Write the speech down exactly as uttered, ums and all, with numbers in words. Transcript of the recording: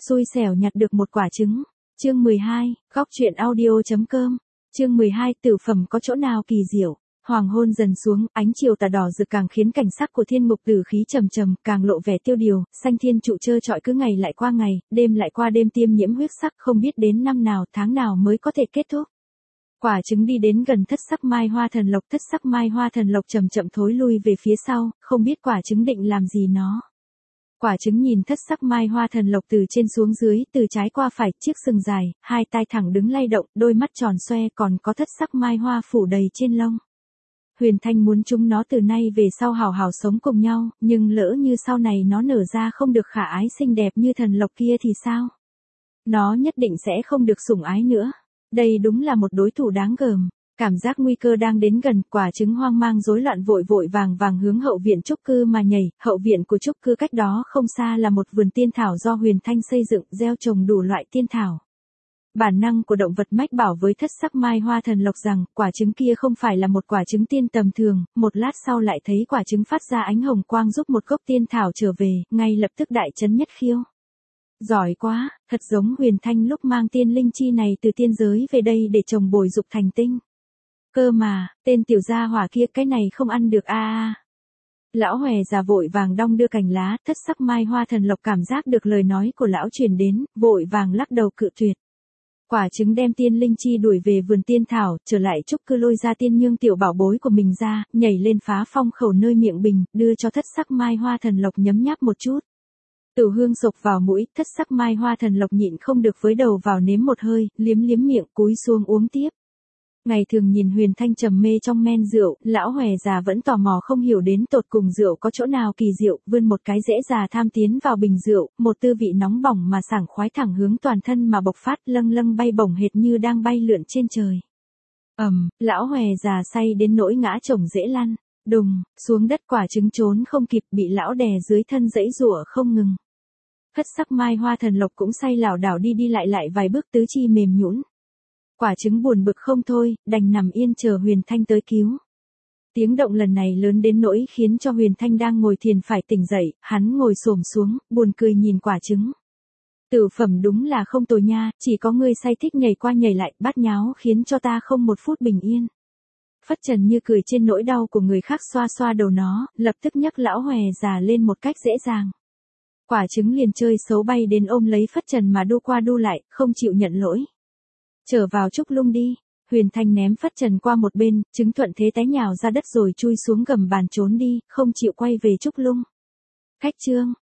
Xui xẻo nhặt được một quả trứng. Chương mười hai, góc truyện audio.com. Chương mười hai, tử phẩm có chỗ nào kỳ diệu. Hoàng hôn dần xuống, ánh chiều tà đỏ rực càng khiến cảnh sắc của thiên ngục tử khí trầm trầm, càng lộ vẻ tiêu điều, xanh thiên trụ trơ trọi cứ ngày lại qua ngày, đêm lại qua đêm tiêm nhiễm huyết sắc, không biết đến năm nào tháng nào mới có thể kết thúc. Quả trứng đi đến gần thất sắc mai hoa thần lộc, thất sắc mai hoa thần lộc chậm chậm thối lui về phía sau, không biết quả trứng định làm gì nó. Quả trứng nhìn thất sắc mai hoa thần lộc từ trên xuống dưới, từ trái qua phải, chiếc sừng dài, hai tai thẳng đứng lay động, đôi mắt tròn xoe, còn có thất sắc mai hoa phủ đầy trên lông. Huyền Thanh muốn chúng nó từ nay về sau hào hào sống cùng nhau, nhưng lỡ như sau này nó nở ra không được khả ái xinh đẹp như thần lộc kia thì sao? Nó nhất định sẽ không được sủng ái nữa. Đây đúng là một đối thủ đáng gờm. Cảm giác nguy cơ đang đến gần, quả trứng hoang mang rối loạn vội vội vàng vàng hướng hậu viện trúc cư mà nhảy. Hậu viện của trúc cư cách đó không xa là một vườn tiên thảo do Huyền Thanh xây dựng, gieo trồng đủ loại tiên thảo. Bản năng của động vật mách bảo với thất sắc mai hoa thần lộc rằng, quả trứng kia không phải là một quả trứng tiên tầm thường, một lát sau lại thấy quả trứng phát ra ánh hồng quang giúp một gốc tiên thảo trở về, ngay lập tức đại chấn nhất khiêu. Giỏi quá, thật giống Huyền Thanh lúc mang tiên linh chi này từ tiên giới về đây để trồng bồi dục thành tinh. Cơ mà, tên tiểu gia hỏa kia cái này không ăn được a a. Lão hòe già vội vàng đong đưa cành lá, thất sắc mai hoa thần lộc cảm giác được lời nói của lão truyền đến, vội vàng lắc đầu cự tuyệt. Quả trứng đem tiên linh chi đuổi về vườn tiên thảo, trở lại trúc cư lôi ra tiên nhương tiểu bảo bối của mình ra, nhảy lên phá phong khẩu nơi miệng bình, đưa cho thất sắc mai hoa thần lộc nhấm nháp một chút. Tử hương sộc vào mũi, thất sắc mai hoa thần lộc nhịn không được với đầu vào nếm một hơi, liếm liếm miệng, cúi xuống uống tiếp. Ngày thường nhìn Huyền Thanh trầm mê trong men rượu, lão hòe già vẫn tò mò không hiểu đến tột cùng rượu có chỗ nào kỳ diệu, vươn một cái rễ già tham tiến vào bình rượu, một tư vị nóng bỏng mà sảng khoái thẳng hướng toàn thân mà bộc phát, lâng lâng bay bổng hệt như đang bay lượn trên trời. Ầm, um, lão hòe già say đến nỗi ngã chồng rễ lăn, đùng, xuống đất quả trứng trốn không kịp, bị lão đè dưới thân giãy giụa không ngừng. Thất sắc mai hoa thần lộc cũng say lảo đảo đi đi lại lại vài bước, tứ chi mềm nhũn. Quả trứng buồn bực không thôi, đành nằm yên chờ Huyền Thanh tới cứu. Tiếng động lần này lớn đến nỗi khiến cho Huyền Thanh đang ngồi thiền phải tỉnh dậy, hắn ngồi xổm xuống, buồn cười nhìn quả trứng. Tử phẩm đúng là không tồi nha, chỉ có ngươi say thích nhảy qua nhảy lại, bát nháo khiến cho ta không một phút bình yên. Phất Trần như cười trên nỗi đau của người khác, xoa xoa đầu nó, lập tức nhấc lão hòe già lên một cách dễ dàng. Quả trứng liền chơi xấu bay đến ôm lấy Phất Trần mà đu qua đu lại, không chịu nhận lỗi. Trở vào trúc lung đi. Huyền Thanh ném Phất Trần qua một bên, trứng thuận thế té nhào ra đất rồi chui xuống gầm bàn trốn đi, không chịu quay về trúc lung. Khách trương,